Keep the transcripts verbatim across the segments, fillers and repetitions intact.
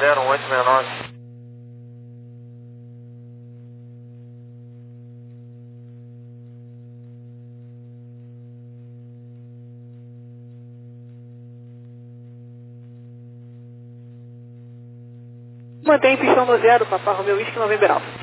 zero um oito seis nove. Mantém pistão no zero, Papa Romeo Whisky November Alpha.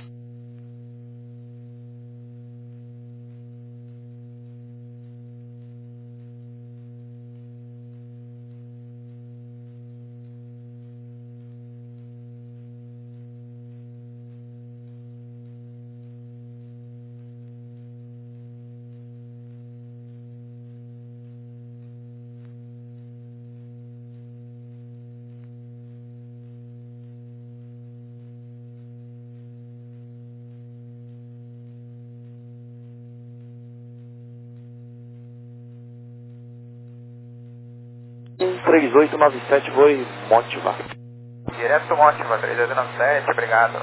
um três oito nove sete foi Motiva. Direto Motiva, três oito nove sete, obrigado.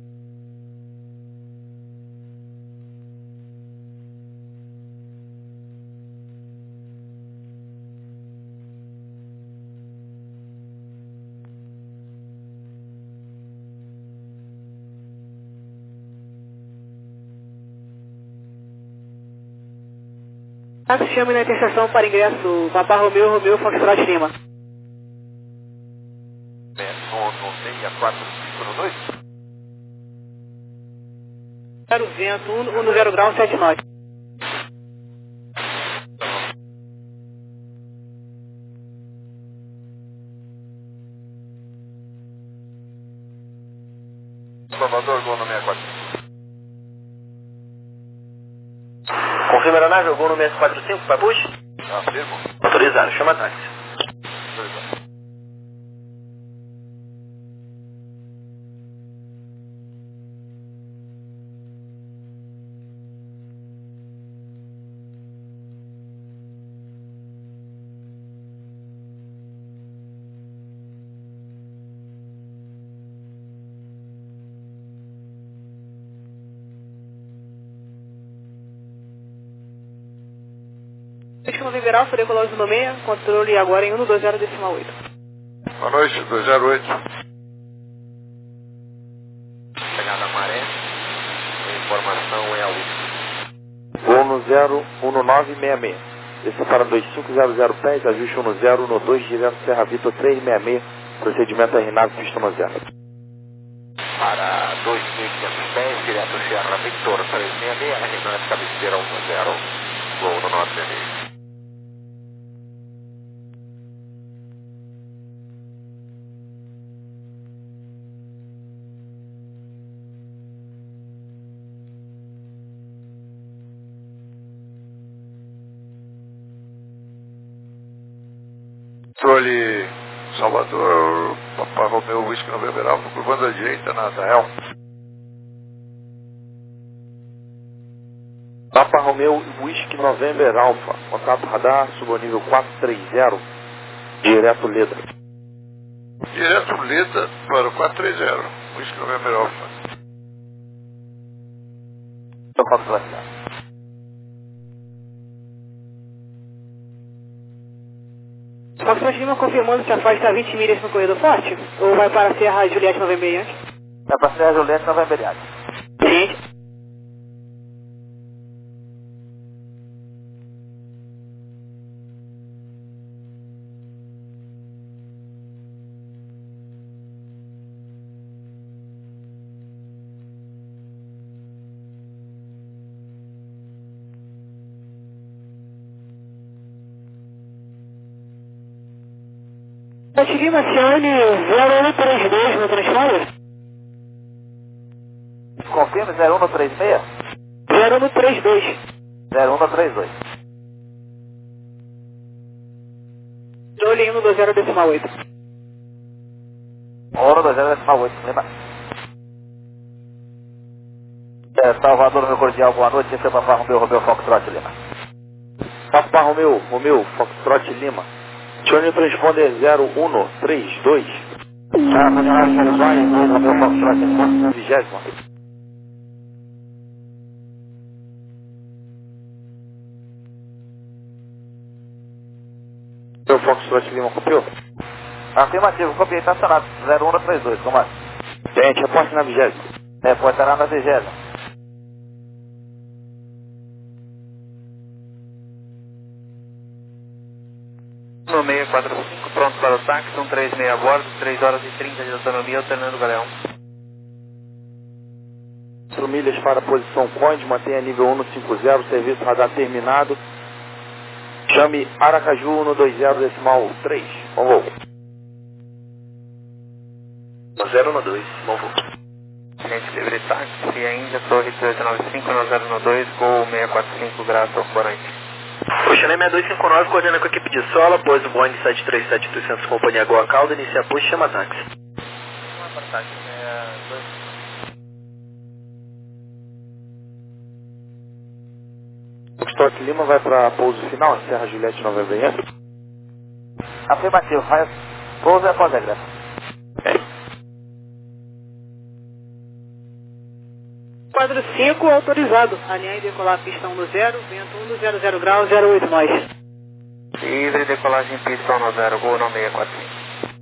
Caso chame na interseção para ingresso, Papa Romeo, Romeo, Foxtrot Lima. No seis quatro cinco no dois. zero vento, um no zero grau, sete nove. Salvador, gol no sessenta e quatro. Confirma a aeronave, gol no seis quatro cinco, para push? Afirmo. Autorizado, chama táxi. Autorizado. Whisky November Alpha, decolou no meia, controle agora em um dois zero decimal oito. Boa noite, dois zero oito. Pegada maré. A informação é a última. Gol no zero um nove seis seis. Esse para dois cinco zero zero pés, ajuste um zero um dois, direto Serra Vitor três seis seis, procedimento R nave, pista no zero. Para dois mil e quinhentos pés, direto Serra Vitor três seis seis, R nove, cabeceira um zero. Gol no nove seis seis. Controle Salvador, Papa Romeo Whisky November Alpha, curvando à direita na Dael. Papa Romeo Whisky November Alpha, contato radar, subonível quatro três zero, direto Leda. Direto Leda para o quatro três zero, Whisky November Alpha. Eu faço vacinar. Foxtrot Lima confirmando se afasta vinte milhas no corredor forte? Ou vai para a Serra Juliette November Yankee? É para Serra Juliette November Yankee. Sim. Foxtrot Lima, Cione zero um três dois no transponder? Confirma zero um três seis? zero um três dois. zero um três dois. Controle um dois zero decimal oito. um dois zero decimal oito, lembra? É, Salvador, meu cordial, boa noite. Esse é o Papa Romeo, Romeo Foxtrot Lima. Papa Romeo, Romeo Foxtrot Lima. Johnny Transponder zero um três dois. Ah, Romeo Foxtrot Lima, vigésimo. Romeo Foxtrot Lima, copiou? Afirmativo, copiei, estacionado. zero um três dois, comando. Tente, reporte na vigésima. Reportará na vigésima. No seis quatro cinco, pronto para o táxi, um três seis a bordo, três horas e trinta de autonomia, alternando o galeão. quatro milhas para a posição Conde, mantenha nível cento e cinquenta, serviço radar terminado. Chame Aracaju cento e vinte decimal três. Bom voo. zero um dois, bom voo. Gente livre táxi, Índia, Torre treze noventa e cinco, zero um dois, Gol seiscentos e quarenta e cinco, graças ao corante. O Channel sessenta e dois cinquenta e nove coordena com a equipe de sola, pois o Boeing sete três sete oitocentos Companhia Goa Calda, inicia push e chama táxi. Uma para táxi, dois. Foxtrot Lima vai para pouso final, Serra Juliette Novembro Yankee. Afirmativo, faz pouso após a graça. Quadro cinco autorizado. Alinhar e decolar a pista um do zero, vento um do zero zero graus, zero oito nós. Livre decolagem pista um zero, Gol não seis quatro cinco.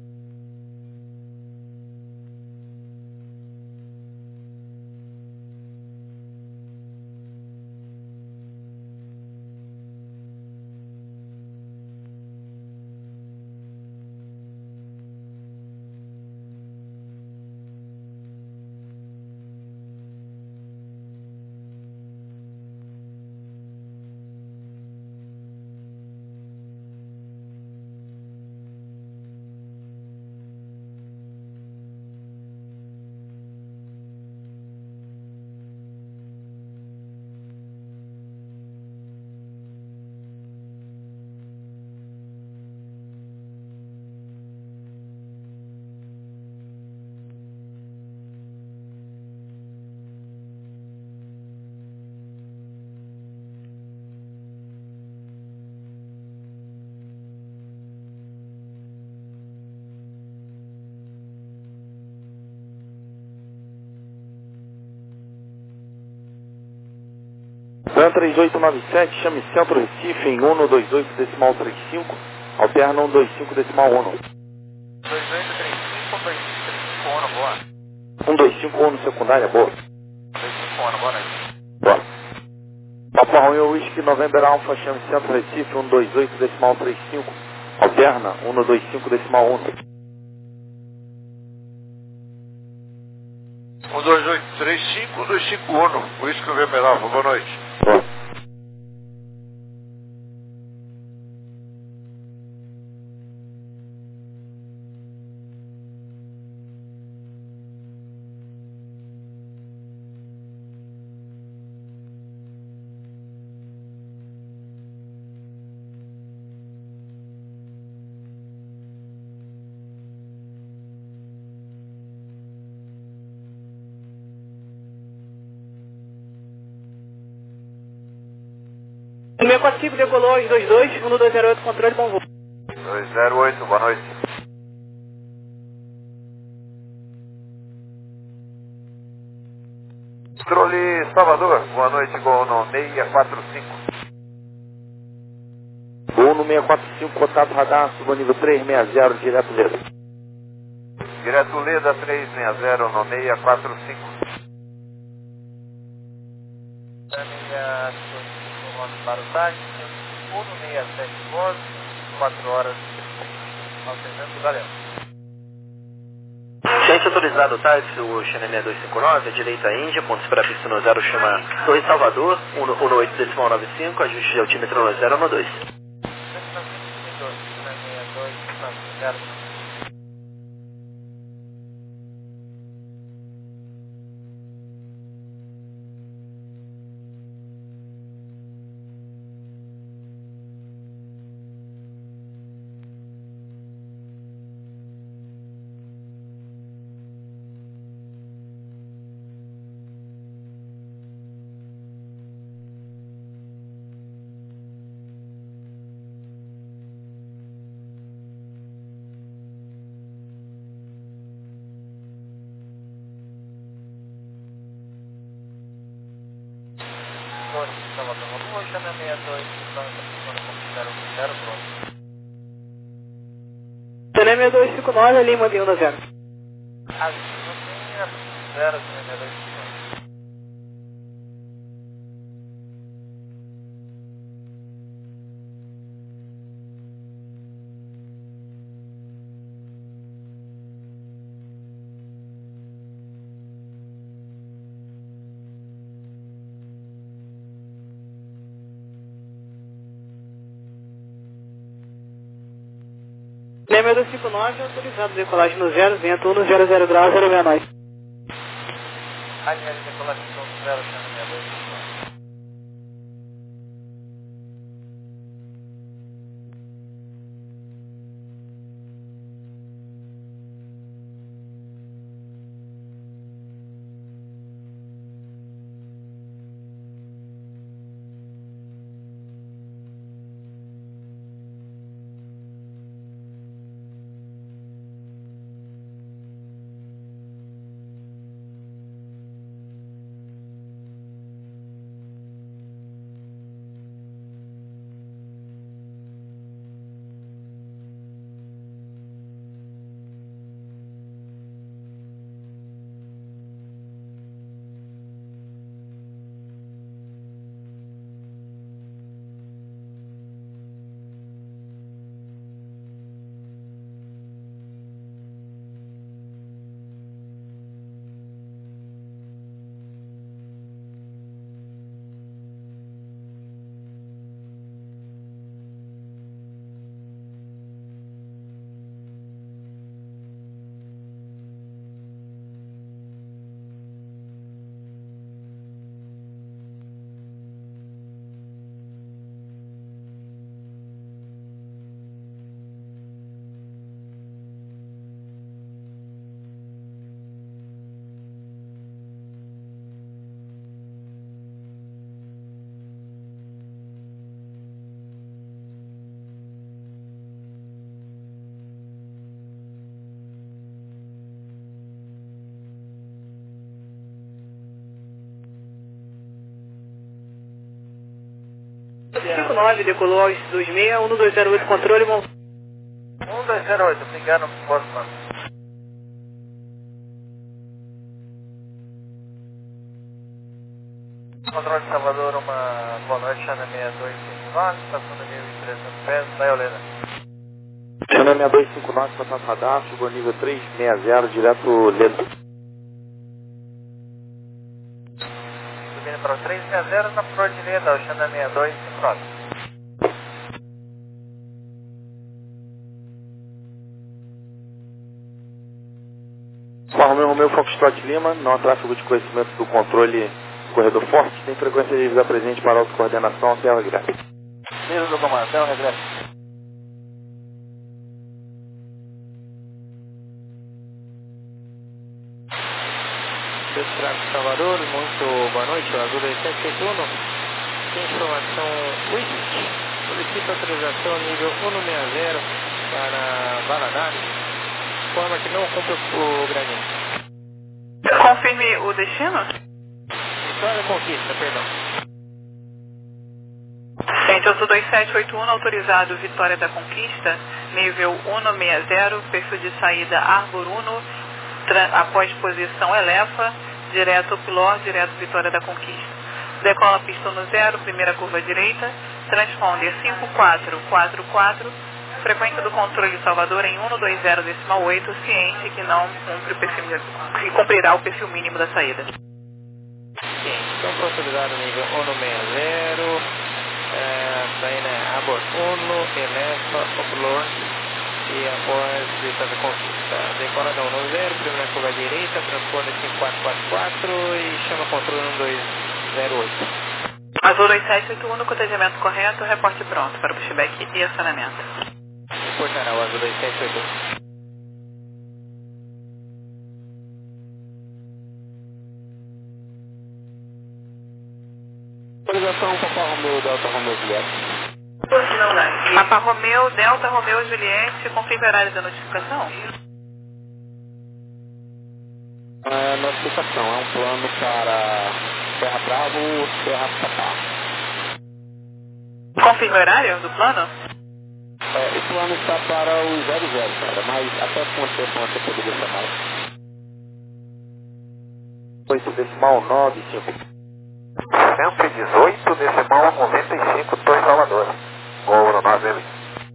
Dan três oito nove sete, chame Centro Recife em cento e vinte e oito decimal trinta e cinco, alterna cento e vinte e cinco decimal um. dois oito três cinco, dois três cinco, um, boa. cento e vinte e cinco um secundária, boa. dois cinco um, boa noite. Boa. Papa Romeo Whisky November Alpha, chame Centro Recife cento e vinte e oito decimal trinta e cinco, alterna cento e vinte e cinco decimal um. um dois oito três cinco, dois cinco um, Whisky November Alpha, boa noite. Boa. seis quatro cinco decolou, dois dois dois, um dois zero oito, controle, bom voo. dois zero oito, boa noite. Controle Salvador, boa noite, Gol no seis quatro cinco. Gol no seis quatro cinco, contato radar, suba nível três seis zero, direto Leda. Direto Leda três seis zero no seis quatro cinco. Para o táxi, um seis sete bordo, quatro horas, alternando o galeão. Ciência autorizado, táxi, o Channel sessenta e dois cinquenta e nove, direita Índia, pontos para a pista no zero, chama Torre Salvador, cento e oito decimal noventa e cinco, ajuste de altímetro no zero um dois. Channel sessenta seis dois cinco nove, Lima de um a zero. Ah, não tem zero, seis dois cinco nove. Lima dois cinco nove, autorizado decolagem no zero, vento um no zero zero grau, zero seis nove. A linha de decolagem no zero, seis dois cinco nove. cinco nove, decolou aos dois seis, um dois zero oito, controle, bom. um dois zero oito, obrigado, Bosman. Controle de Salvador, uma boa noite, Chana seis dois cinco nove, estação de mil e trezentos pés, da Eolena. Chana seis dois cinco nove, estação radar, chegou nível três seis zero, direto Leda. Subindo para o três seis zero, na proa de Leda, o Chana seis dois cinco nove. Romeu, Romeu, Foxtrot Lima, não há tráfego de conhecimento do controle corredor forte, tem frequência de vida presente para autocoordenação até o regresso. Mesmo do comando, até o regresso. Tráfego Salvador, muito boa noite, Azul dois sete sete um, tem informação West, solicita autorização nível um seis zero para Valadares, forma que não cumpre o gradient. Confirme o destino? Vitória Conquista, perdão. Gente, Azul dois sete oito um, autorizado Vitória da Conquista, nível um seis zero, perfil de saída Arbor um, após posição Elefa, direto Pilor, direto Vitória da Conquista. Decola pista no zero, primeira curva direita, transponder cinco quatro quatro quatro, frequência do controle Salvador em um dois zero decimal oito, ciente que não cumpre o perfil, que cumprirá o perfil mínimo da saída. Ciente, então consolidado nível um seis zero, é, saída Arbor um, Elefa, Pilor, e após Vitória da Conquista. Decola da um zero, primeira curva direita, transponder cinco quatro quatro quatro e chama controle um dois zero oito. Azul dois sete oito um, no cotejamento correto, reporte pronto para o pushback e acionamento. Reportará o Azul dois sete oito um. Autorização Papa Romeu, Delta Romeu Juliette. Papa Romeu, Delta Romeu Juliette, confirme o horário da notificação? É, notificação, é um plano para Serra Bravo, Serra Papá. Confirme o horário do plano? É, esse plano está para o zero zero, cara, mas até quanto tempo você poderia chamar? oito decimal nove cinco. cento e dezoito decimal noventa e cinco, Torre Salvador. Gol no nove M.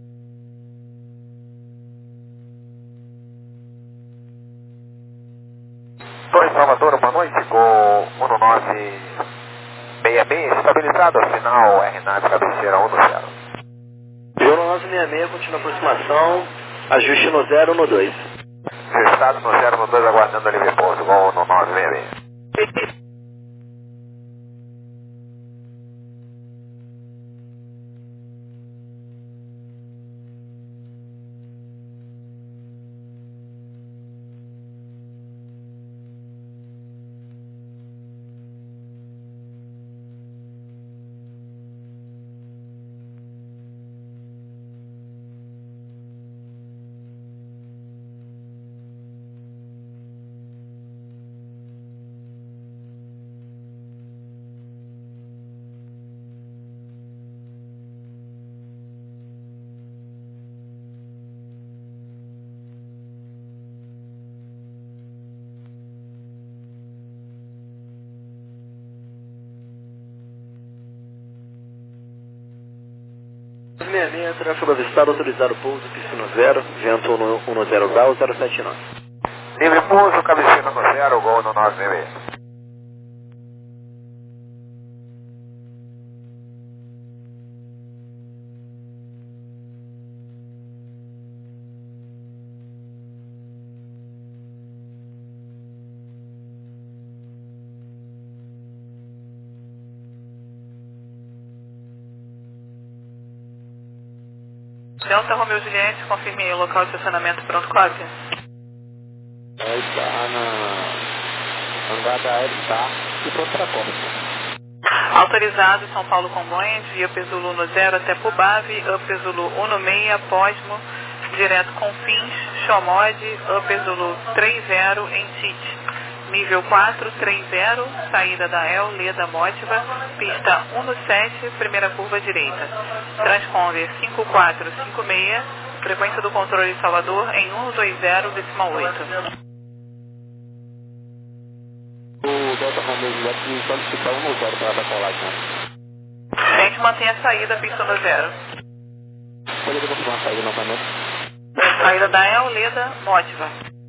Torre Salvador, boa noite. Gol um nove seis seis, estabilizado, final R nove, cabeceira um zero. Gol no nove seis seis, continua a aproximação, ajuste no zero no dois. Estado no zero no dois, aguardando a livre pouso. Gol no nove seis seis. nove seis seis, tráfego avistado, autorizado pouso, piscina zero, vento um zero grau, zero sete nove. Livre pouso, cabeceira no zero, gol no nove seis seis. Delta Romeo Juliette, confirme o local de estacionamento pronto, cópia. É, está na hangar da Aerotar e pronto para cópia. Autorizado São Paulo Congonhas, via Pesulo no zero até Pubave, Up Zulu um no seis, Posmo, direto Confins, Xomode, Up Zulu três zero em Tite. Nível quatro três zero, saída da El, Leda Mótiva, pista um no sete, primeira curva direita. Transponder cinco quatro cinco seis, frequência do controle de Salvador em um dois zero decimal oito. O Delta Romeo Juliette solicita um no zero para dar colagem. A gente mantém a saída, pista no zero. Poderia confirmar a saída novamente? Saída da El, Leda Mótiva.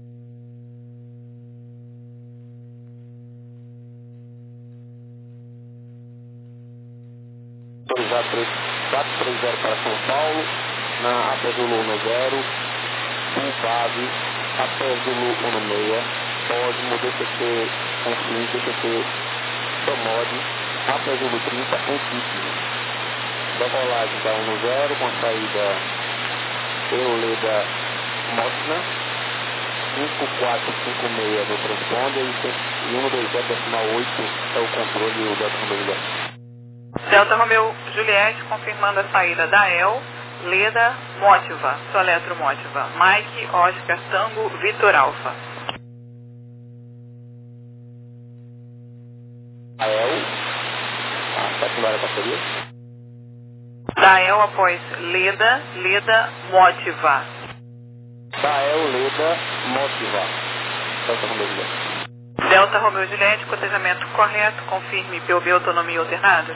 Autorizado quatro três zero para São Paulo, na Apesulu um zero, Pubave, Apesulu um seis, Posmo, D C T Confins, D C T Tomode, Apesulu trinta, em Tite. Decolagem da um zero, com a saída Euleda Motna, cinco quatro cinco seis no transponder e um dois zero decimal oito é o controle do Delta Romeo Juliette. Delta Romeo Juliette, confirmando a saída da El, Leda Mótiva, Soletro Mótiva, Mike, Oscar, Tango, Vitor Alfa. A El, a secundária parceria. Da El após Leda, Leda Mótiva. Da El, Leda, Mótiva. Delta Romeo Juliette. Delta Romeo Juliette, cotejamento correto, confirme P O B autonomia alternada.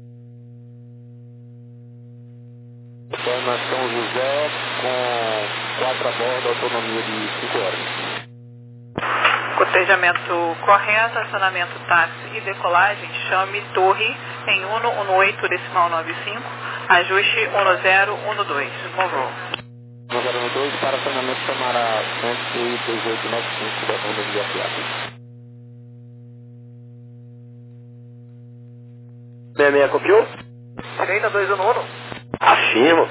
Na São José, com quatro a bordo, autonomia de cinco horas. Cotejamento correto, acionamento táxi e decolagem, chame Torre em um um oito decimal nove cinco, ajuste um zero um dois, convol. um zero um dois para acionamento Samará cento e dezoito noventa e cinco da Ronda de F A. seis seis copiou? Direita dois um um. Afirmo.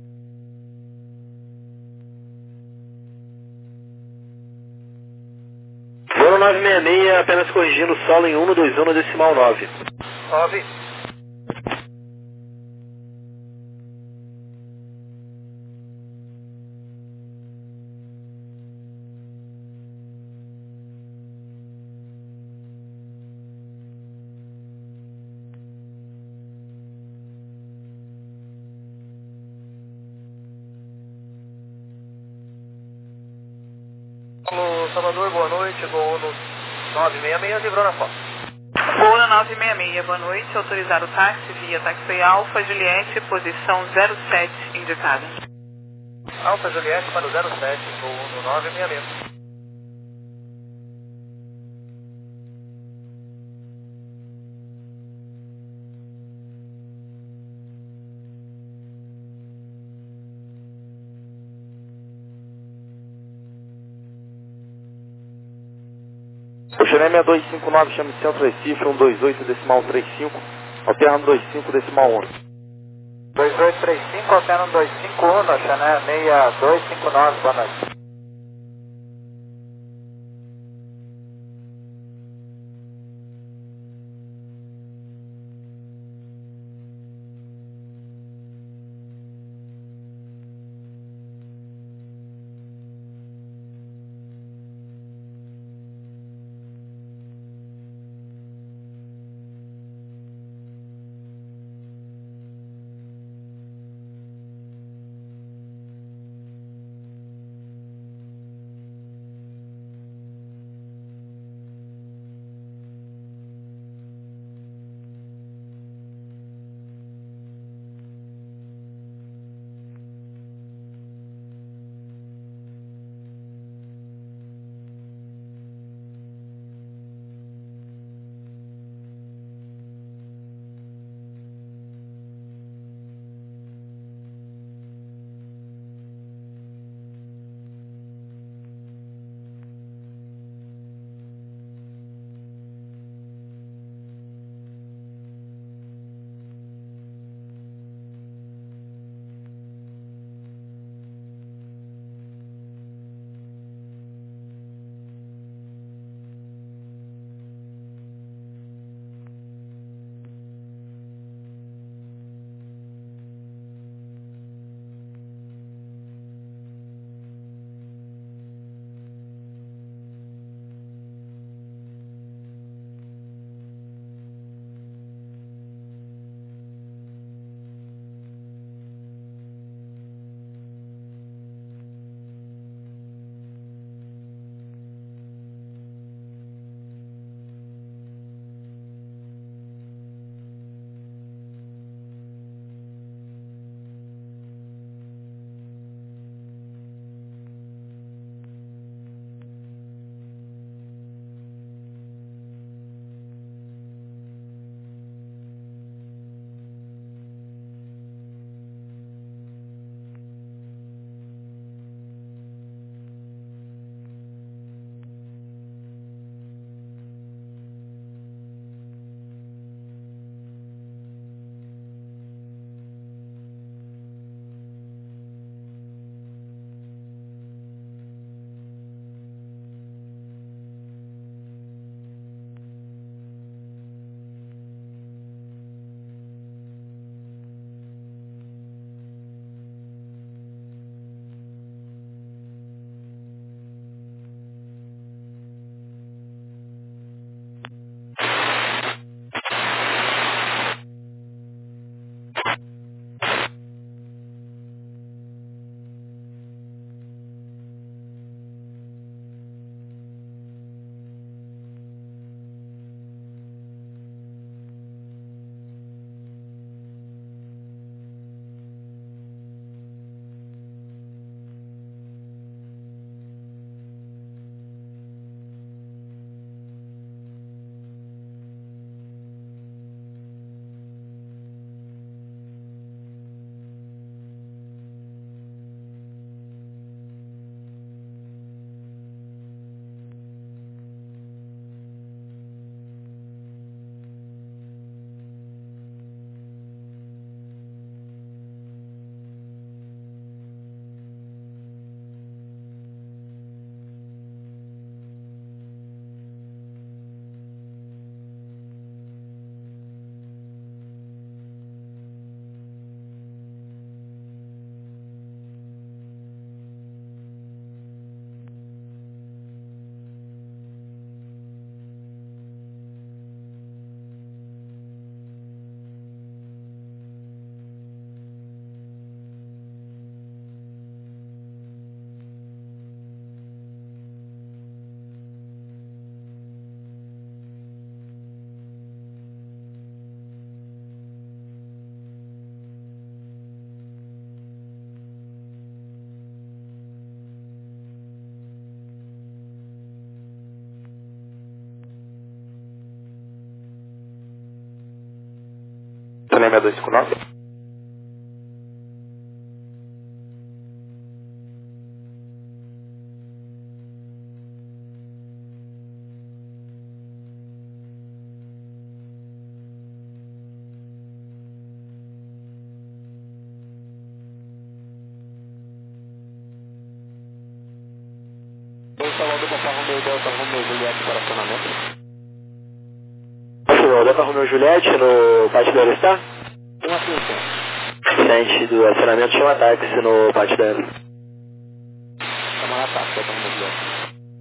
Zero nove seis seis, apenas corrigindo o solo em um dois um decimal nove. nove. Salvador, boa noite, Gol Uno nove seis seis, livrou na foto. Gol Uno nove seis seis, boa noite, autorizado o táxi via Taxi Alfa Juliette, posição zero sete indicada. Alfa Juliette para o zero sete, Gol Uno nove seis seis. Xerém seis dois cinco nove, chame Centro Recife, um dois oito decimal trinta e cinco, alterna um dois cinco decimal um. dois oito três cinco, alterna um dois cinco um, Xané seis dois cinco nove, boa noite. Cinema dois cinco nove. dois Salvador, Papa Romeo, Delta Romeo, Juliette para acionamento. Delta Romeo Juliette no pátio da Aerostar. Um atenção. Frente do acionamento, chama táxi no pátio da Aerostar. Camarada táxi, Delta Romeo Juliette.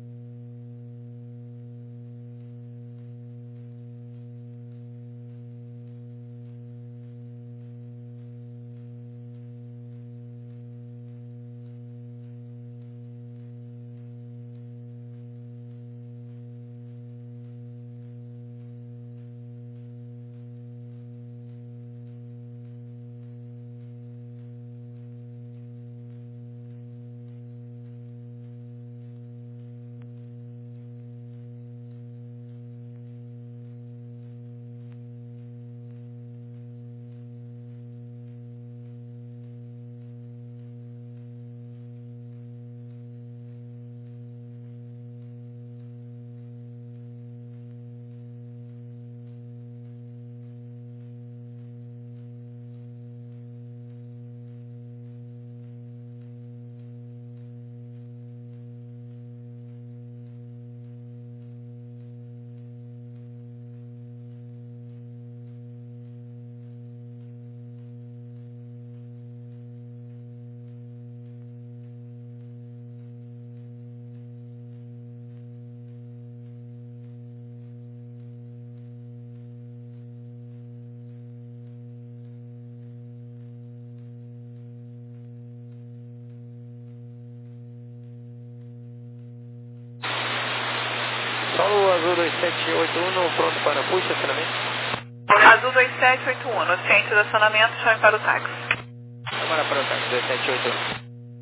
Solo Azul dois sete oito um, pronto para push, acionamento. Azul dois sete oito um, no ciente do acionamento, chame para o táxi. Câmara para o táxi, dois sete oito um.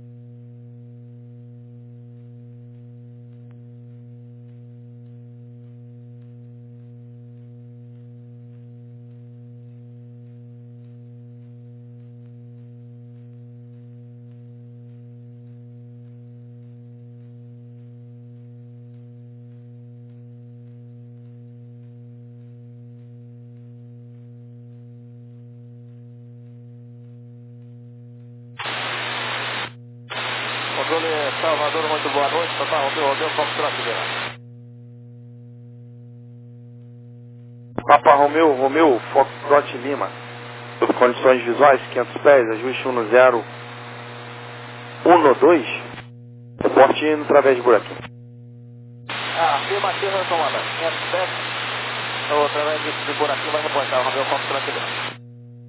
Controle Salvador, muito boa noite. Papa Romeo, Romeo, Foxtrot liberado. Papa Romeo, Romeo, Foxtrot Lima. Sob condições visuais, quinhentos pés, ajuste um zero um dois. Suporte indo através de buraquinho. Ah, afirmativa, comandante. quinhentos pés. Ou através de, de buraquinho vai reportar o Romeo, Foxtrot liberado.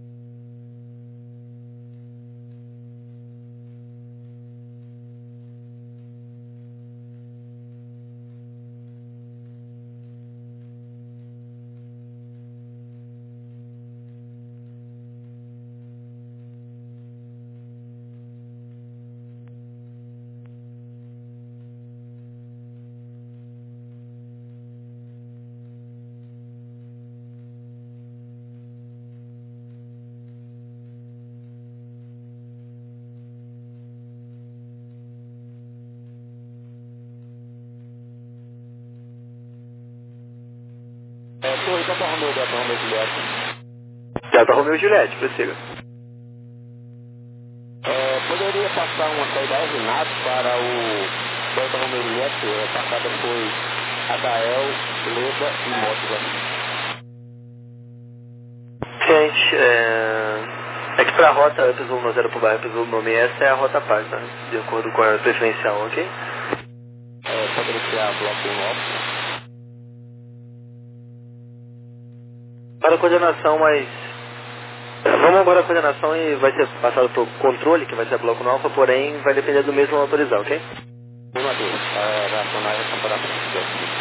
É, Torre, Delta Romeo, Delta Romeo Juliette. Delta Romeo Juliette, prossiga. É, poderia passar uma saída Renato para o Delta Romeo Juliette. A passada foi Adael, Leda e Mótila. Gente, é... é que para a rota P Z um zero para o bairro P Z um nome, essa é a rota página, de acordo com a preferencial, ok? É, poderia criar bloco novo. Para a coordenação, mas... Vamos agora à coordenação e vai ser passado para o controle, que vai ser bloco no alfa, porém vai depender do mesmo autorizar, ok? Uma dúvida. É, racionar a temporada.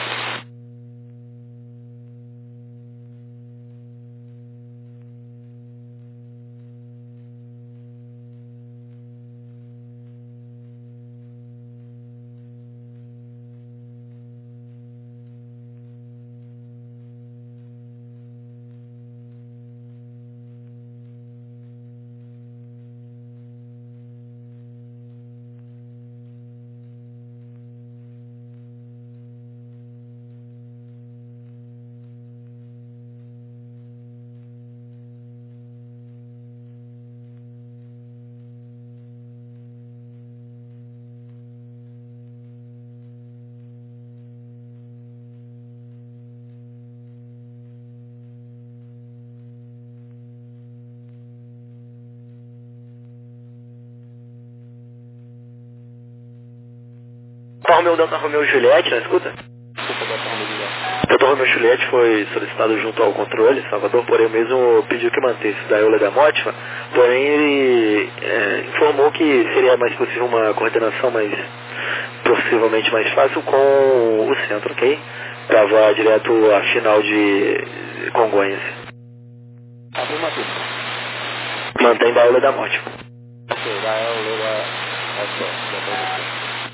Romeo Delta Romeo Juliette, não escuta? Delta Romeo Juliette foi solicitado junto ao controle, Salvador, porém o mesmo pediu que mantesse da Euler da Motiva, porém ele é, informou que seria mais possível uma coordenação mais, possivelmente mais fácil com o centro, ok? Para voar direto à final de Congonhas. Mantém da Euler da Motiva. Ok, da Euler da Motiva.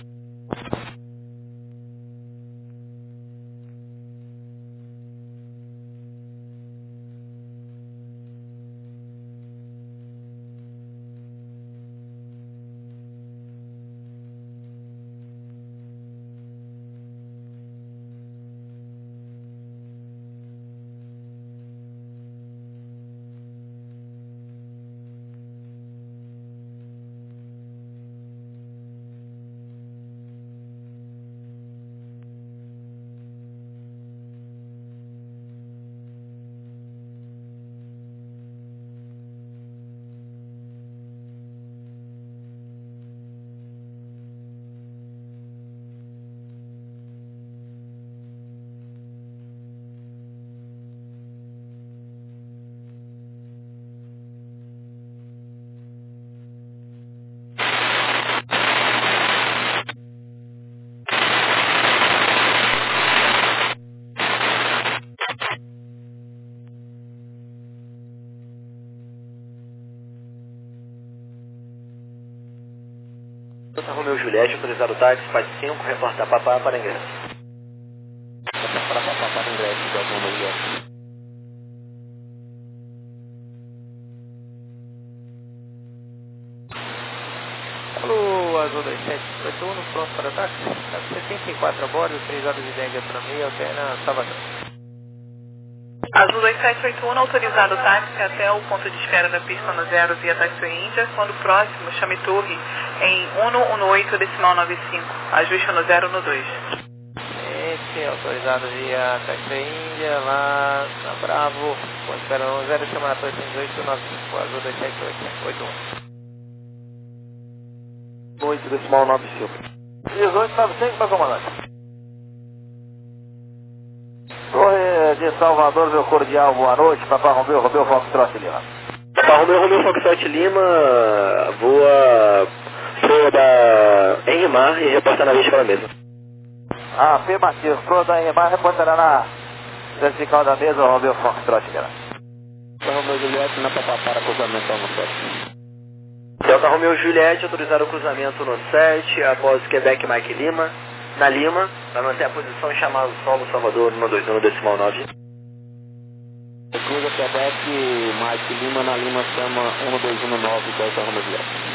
Delta Romeo Juliette, autorizado táxi, faz cinco, reporta Papá para ingresso. Para Papá para ingresso, Delta Romeo Juliette. Alô, Azul dois sete oito um, pronto para táxi. setenta e quatro a bordo, três horas e dez de autonomia, alterna Salvador. Azul dois sete oito um, autorizado o táxi até o ponto de espera da pista no zero via Taxi Índia. Quando próximo, chame torre em um um oito decimal noventa e cinco. Ajuste no zero no dois. Esse, autorizado via Taxi Índia, lá na Bravo. Ponto de espera no zero, chama na torre oito nove cinco, Azul dois sete oito um. oito decimal noventa e cinco. dezoito nove cinco para comandante. Torre de Salvador, meu cordial, boa noite. Papá Romeu, Romeu Foxtrot Lima. Papá Romeu, Romeu Foxtrot Lima, voa proa da Enrimar e reporta na vertical da mesa. Afirmativo, proa da Enrimar reportará na vertical da mesa, Romeu Foxtrot Lima. Papá Romeu Juliette, na Papá para cruzamento no sete. Delta Romeo Juliette, autorizado o cruzamento no sete, após Quebec Mike Lima, na Lima, para manter a posição e chamar o solo Salvador no dois um decimal nove. Cruza Quebec Mike Lima, na Lima chama um dois um nove, Delta Romeo Juliette.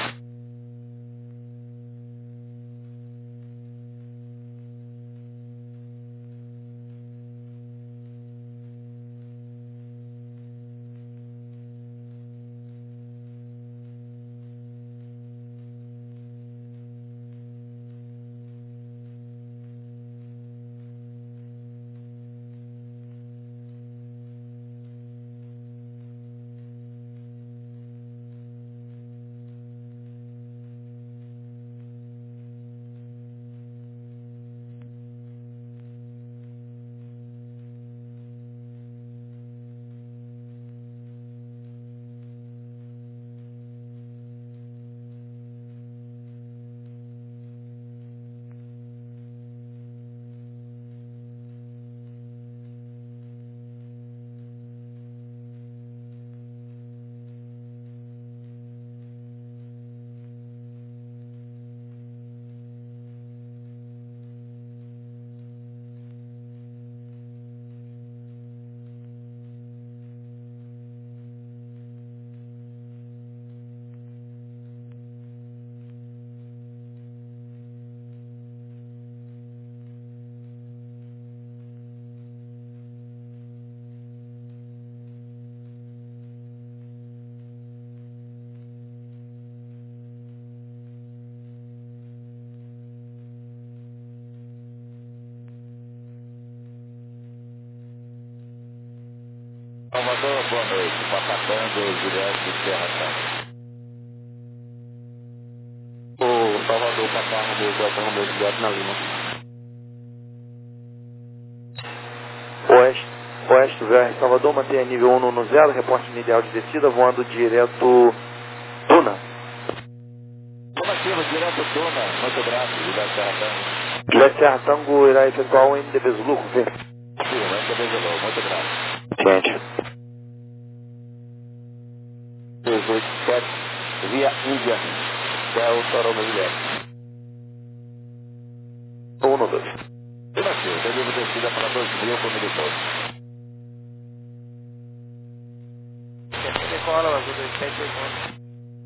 Salvador, boa noite. Papatando direto de Serra Santa. O Salvador, Papá Romeu, Delta Romeu, direto na Lima. Oeste do V R Salvador, mantenha nível um no zero, reporte no ideal de descida, voando direto Duna. Negativo, direto Duna, muito braço, Juliette Serra Tango. Juliette Serra Tango irá efetuar o N D B Zulu, V. Sim, N D B Zulu, muito braço. Gente. dezoito sete, via Índia, Delta Romeo Juliette. um no dois. Negativo, delivery descida para dois mil com militões. Decola, Azul dois sete oito um.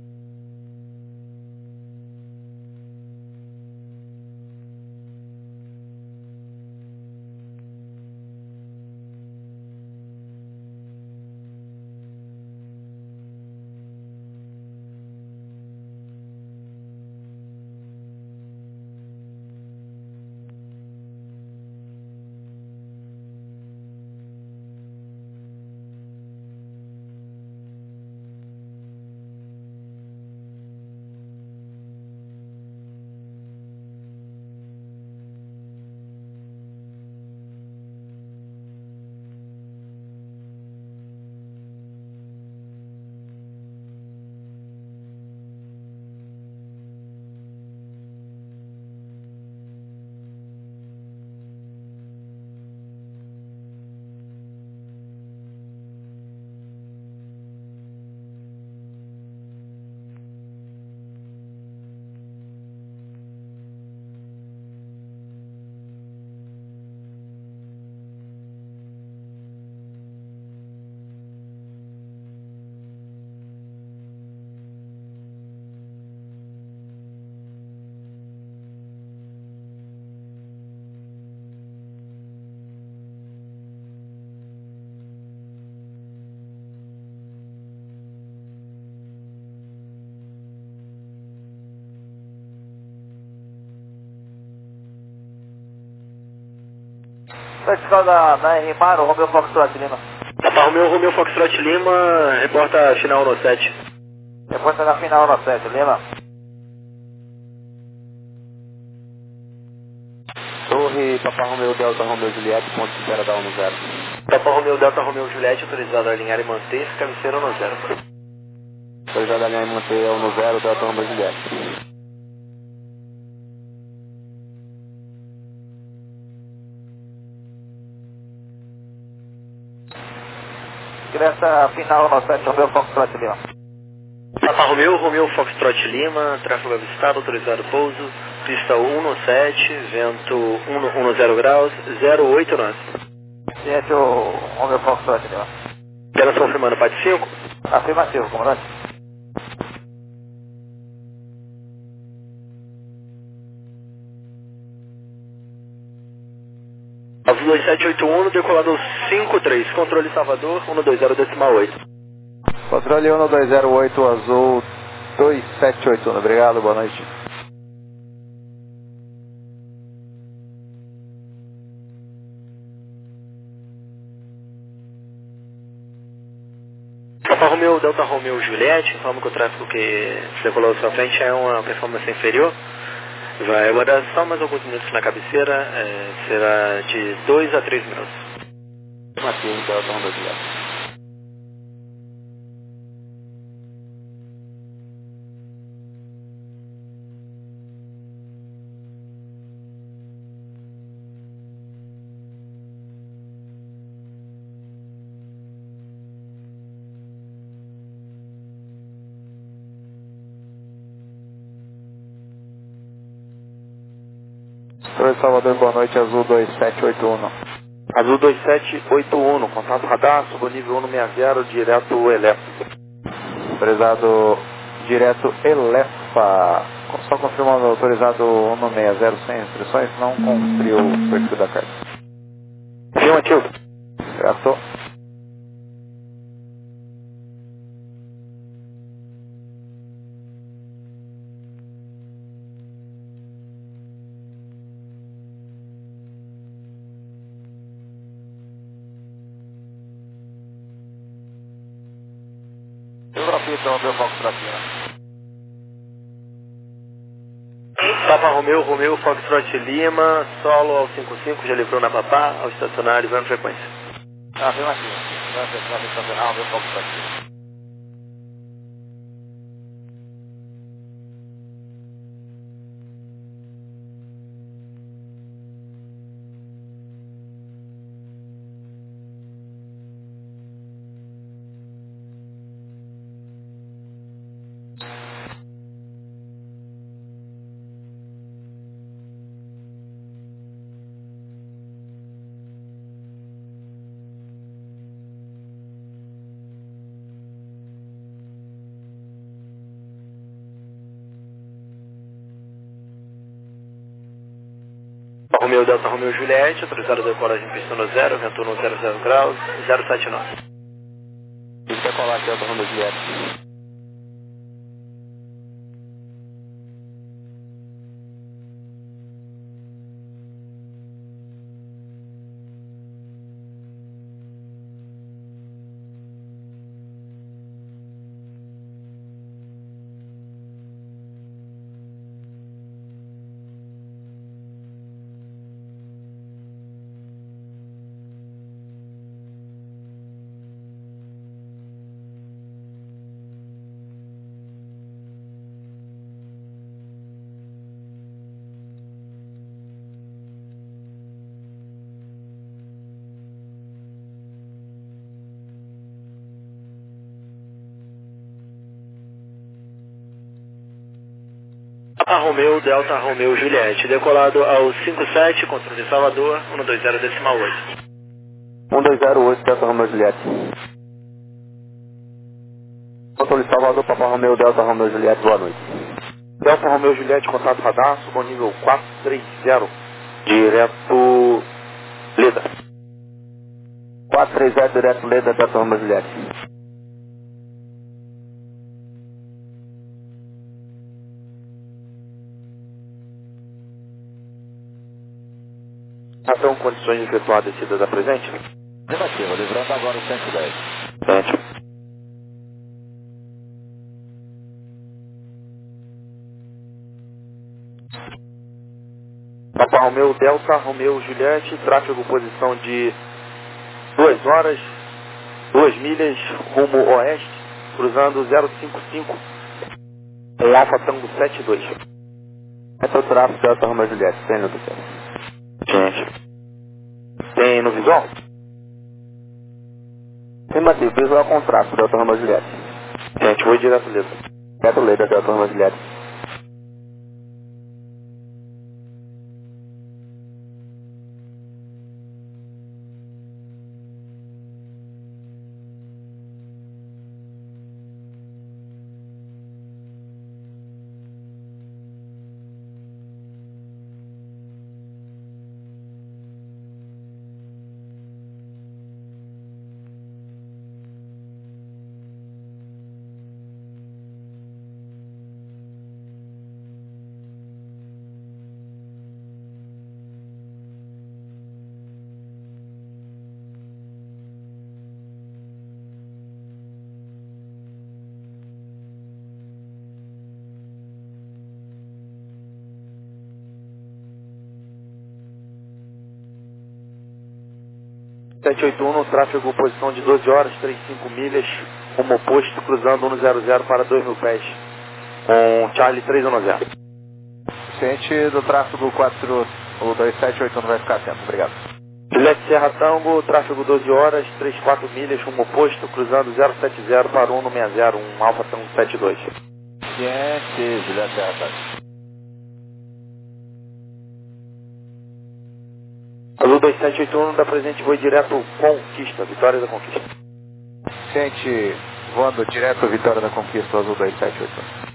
Vertical da, da R Maro, Romeo Foxtrot Lima. Papa Romeo, Romeo Foxtrot Lima, reporta final no sete. Reporta na final no sete, Lima. Torre, Papa Romeo Delta Romeo Juliette, ponto de espera da um no zero. Papa Romeo Delta Romeo Juliette, autorizado a alinhar e manter, cabeceira no zero. Autorizado a alinhar e manter um no zero, Delta Romeo Juliette. Ingressa final no sete, Romeo Foxtrot Lima. Papa Romeo, Romeo Foxtrot Lima, tráfego avistado, autorizado pouso, pista um no sete, vento um no zero graus, zero oito nove. Gente, o Romeo Foxtrot Lima. Apenas confirmando, parte cinco. Afirmativo, comandante. Azul dois sete oito um, decolado cinco três, controle Salvador, um dois zero decimal oito. Controle um dois zero oito, Azul dois sete oito um, obrigado, boa noite. Papa Romeo, Delta Romeo Juliette, informa que o tráfego que se decolou à sua frente é uma performance inferior. Vai aguardar só mais alguns minutos na cabeceira, é, será de dois a três minutos. Afirmativo, Delta Romeo Juliette. Oi, Salvador, boa noite, Azul dois sete oito um. Azul dois sete oito um, contato radar, subo nível um no sessenta, direto Elefa. Autorizado direto Elefa. Só confirmando, autorizado um no sessenta, sem restrições, não cumpriu o perfil da carta. Afirmativo. Certo. Então, meu Foxtrot Lima. Papa Romeo, Romeo Foxtrot Lima, solo ao cinco cinco, já livrou na Papá, ao estacionário, vendo frequência. Afirmativo. Transição estacional, meu foco aqui. Romeu Delta Romeu Juliette, autorizado a decolagem pista no zero, vento no zero zero graus, zero sete nove. Decolagem Delta Romeu Juliette. A Romeu Delta Romeu Juliette, decolado ao cinco sete, controle de Salvador, um dois zero decimal oito. um dois zero oito, Delta Romeu Juliette. Controle de Salvador, Papa Romeu, Delta Romeu Juliette, boa noite. Delta Romeu Juliette, contato radar, subo nível quatro três zero, direto Leda. quatro três zero, direto Leda, Delta Romeu Juliette. Então, condições de efetuar a descida da presente? Negativo, livrando agora o cento e dez. Certo. Papa Romeu Delta Romeu Juliette, tráfego posição de duas horas, duas milhas, rumo oeste, cruzando zero cinco cinco, um Alfa Tango sete dois. Esse é o tráfego Delta Romeu Juliette, tem no visual. Gente, tem no visual? Afirmativo, visual com tráfego Delta Romeu Juliette. Gente, vou direto Leda. Direto Leda, Delta Romeu Juliette. sete oito um, no tráfego posição de doze horas, trinta e cinco milhas, rumo oposto, cruzando cento e zero para dois mil pés, com Charlie três um zero. Ciente do tráfego quatro, o dois sete oito um vai ficar atento, obrigado. Juliette Serra Tango, tráfego doze horas, trinta e quatro milhas, rumo oposto, cruzando zero sete zero para um seis zero, um Alfa Tango sete dois. Ciente, Juliette Serra Tango. Azul dois sete oito um, da presente voo direto Conquista, Vitória da Conquista. Ciente, voando direto Vitória da Conquista, Azul dois sete oito um.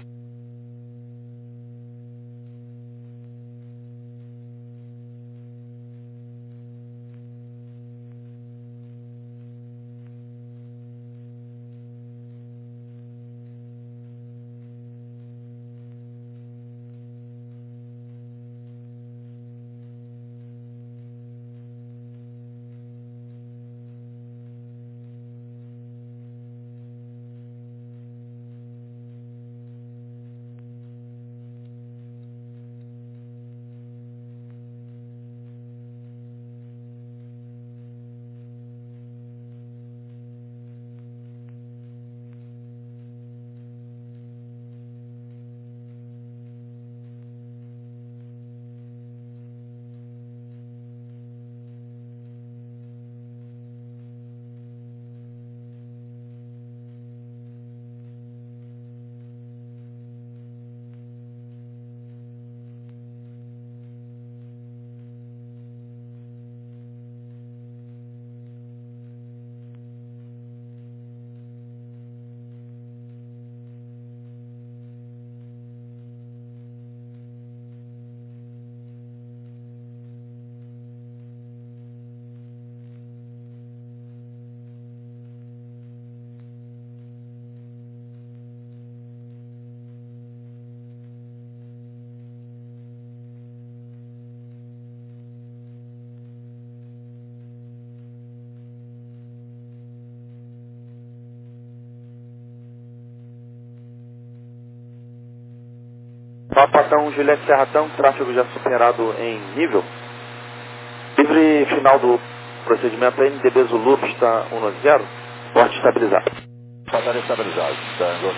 Papatão Juliette Serratão, tráfego já superado em nível. Livre final do procedimento N D B Zulu, pista um zero, porte estabilizado. Porte estabilizado, Tango.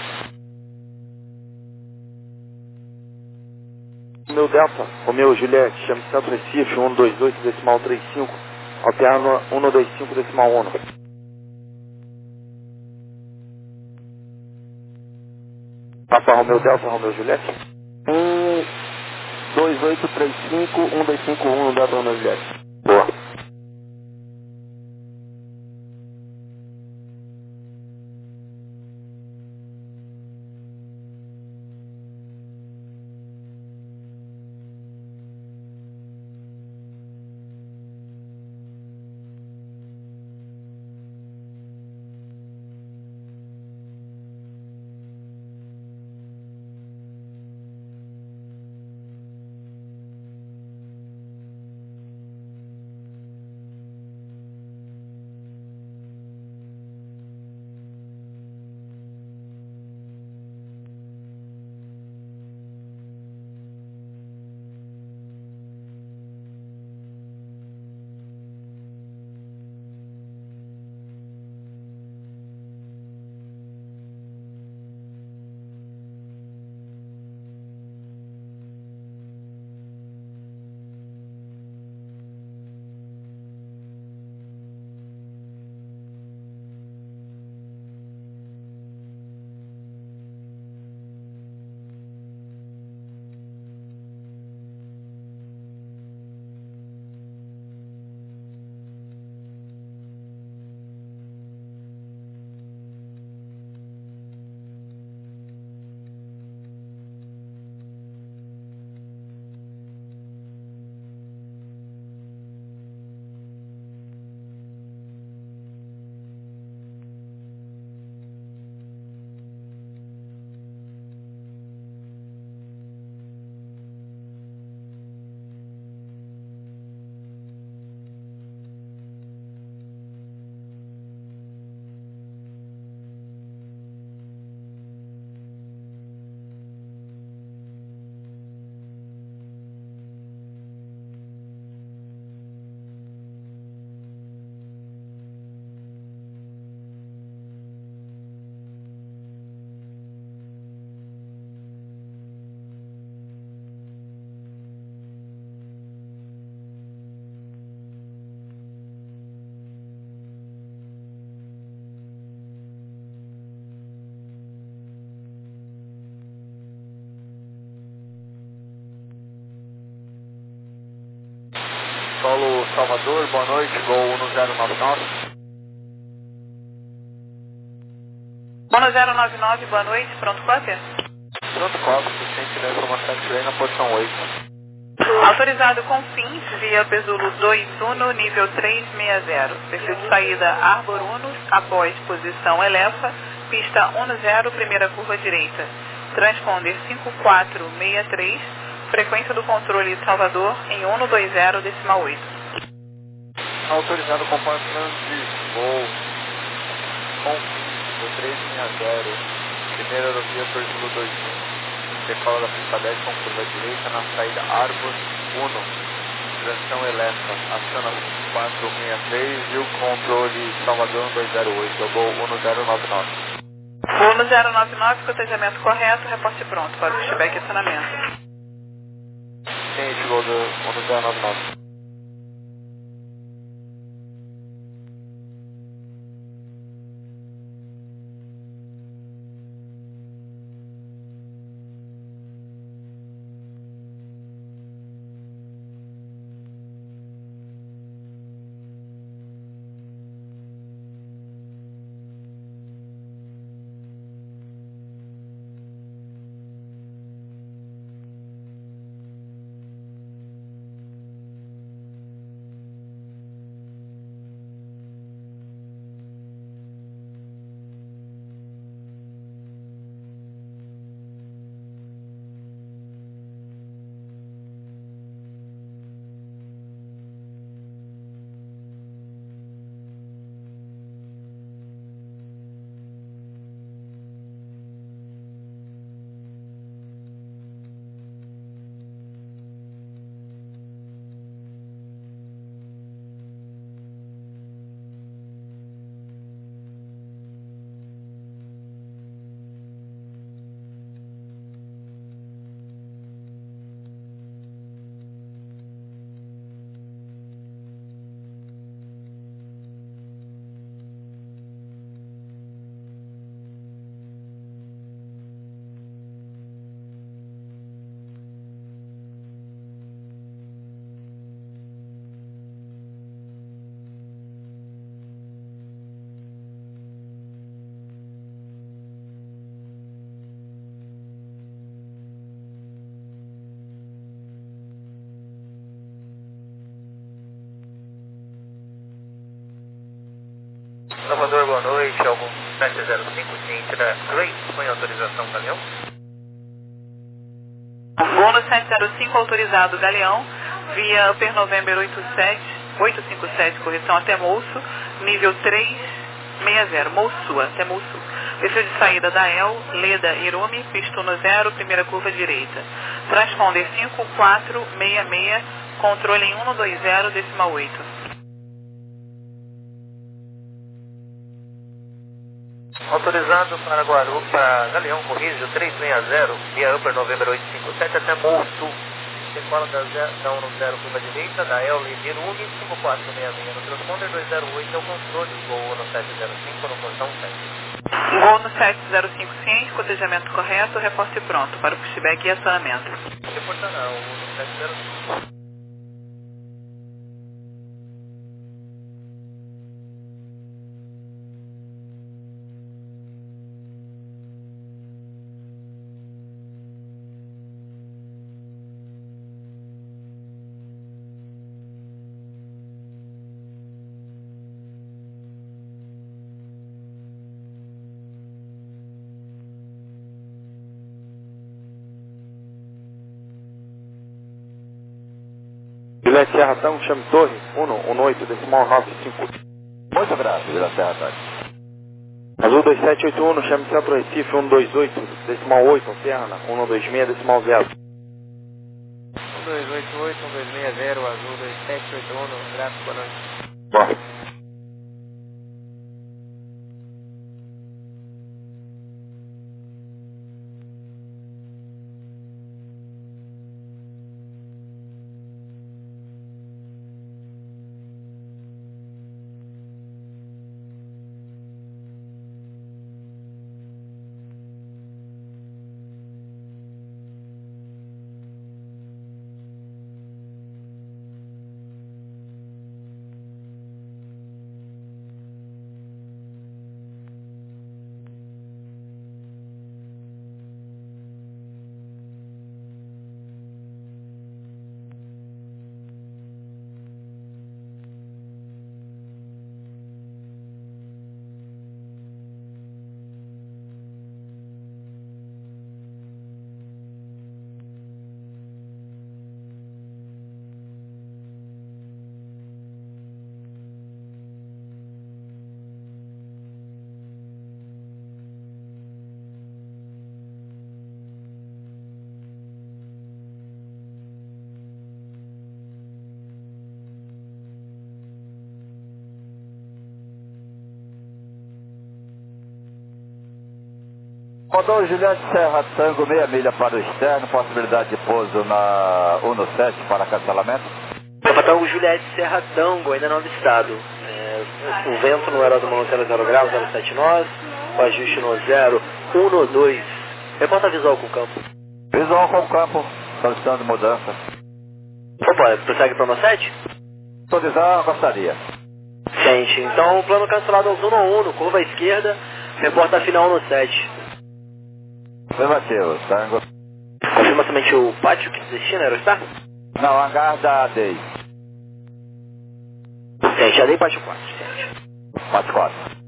Meu Delta, o meu Juliette, chame Centro Recife, um dois oito decimal trinta e cinco, alterno um dois cinco decimal um. Papa Romeu Delta, Romeu Juliette. um dois oito três cinco, um dois cinco um, Delta Romeu Juliette. Boa. Solo Salvador, boa noite, Gol um zero nove nove. Mono zero nove nove, boa noite, pronto cópia? Pronto cópia, suficiente da informação que tirei na posição oito. Autorizado com fins via Pesulo dois um, nível trezentos e sessenta. Perfil de saída Arbor um, após posição Elefa, pista um zero, primeira curva direita. Transponder cinco quatro seis três, frequência do controle Salvador em um dois zero decimal oito. Autorizado com de voo com fins do trezentos e sessenta, primeira aerovia Pesulo dois um, decola da pista dez com curva direita na saída Arbor um, transição Elefa, aciona cinco quatro seis três e o controle Salvador um dois zero oito, Gol um zero nove nove. um zero nove nove, cotejamento correto, reporte pronto para o pushback e acionamento. Ciente, Gol do um zero nove nove. Salvador, boa noite, algum sete zero cinco, ciente da Grace, põe autorização, Galeão. Gol no sete zero cinco, autorizado, Galeão, via Upper November oito sete, oito cinco sete, correção até Mousso, nível três seis zero, Moussu, até Moussu. Perfil de saída da E L, Leda Irumi, pistono zero, primeira curva direita. Transponder cinco quatro seis seis, controle em cento e vinte, decimal oito. Autorizado para Guaru, para Galeão, corrijo três seis zero, via Upper November oito cinco sete até Moussu. Decola da um zero, curva direita, da E L, Leda Irumi, cinco quatro seis seis no transponder, dois zero oito é o controle, voo no sete zero cinco, no portão sete. Gol no sete zero cinco ciente, cotejamento correto, reporte pronto para o pushback e acionamento. Reporta não, no sete zero cinco. Juliette Serra Tango, chame Torre, um um oito, decimal nove cinco. Muito graças, Juliette Serra Tango. Azul dois sete oito um, chame Centro Recife, um dois oito, decimal oito, Serna, um dois seis, decimal zero. um dois oito oito, um dois seis zero, Azul dois sete oito um, gráfico, boa noite. Boa. Rodou Juliette Serra Tango, meia milha para o externo, possibilidade de pouso na um sete para cancelamento. Tango Juliette Serra Tango, ainda não avistado. É, o vento no aeródromo zero zero graus, zero sete nove, o ajuste no zero um dois. Reporta visual com o campo. Visual com o campo, solicitando mudança. Opa, prossegue para o sete? Autorizar, gostaria. Gente, então o plano cancelado aos um um, curva à esquerda, reporta final no sete. Afirmativo, Tango. Confirma somente o pátio que destina, Aerostar? Não, hangar da A D I. Gente, A D I pátio quatro, gente. Pátio quatro.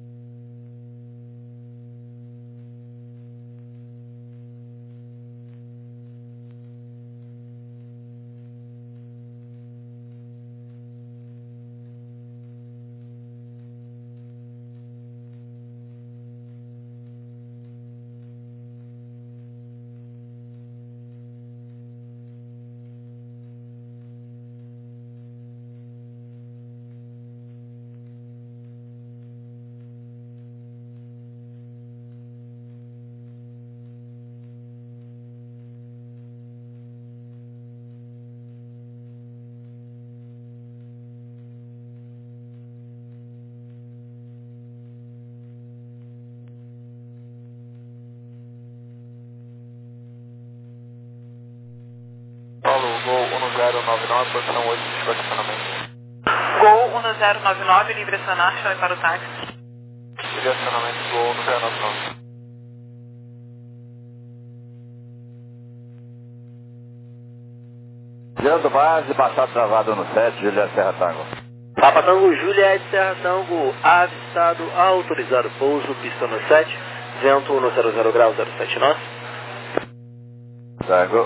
zero nove nove, posição oito, de acionamento. Gol um zero nove nove, livre acionar, chame para o táxi. Livre acionamento, Gol um zero nove nove. Girando base, baixado travado no sete, Juliette Serra Tango. Papa Tango, Juliette, Serra Tango, avistado, autorizado pouso, pista no sete, vento no zero zero grau, zero sete nós. Tango.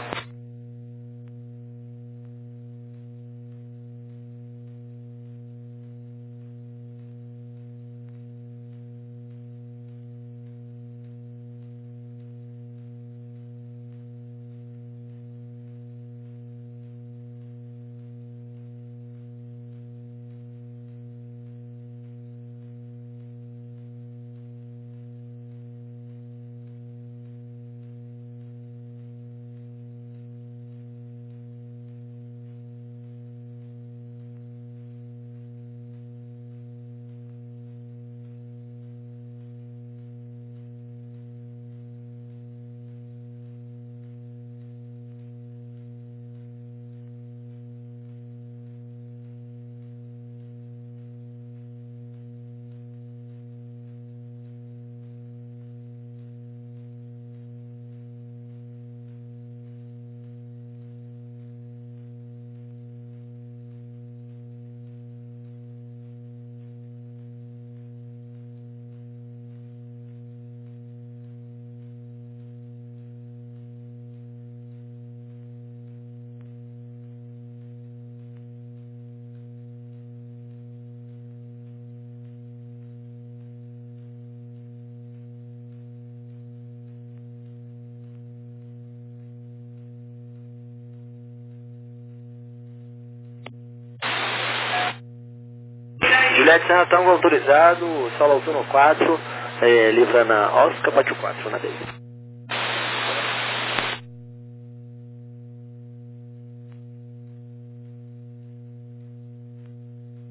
Juliette Serra Tango autorizado, solo Altuno quatro, é, livra na Oscar Pátio quatro na B.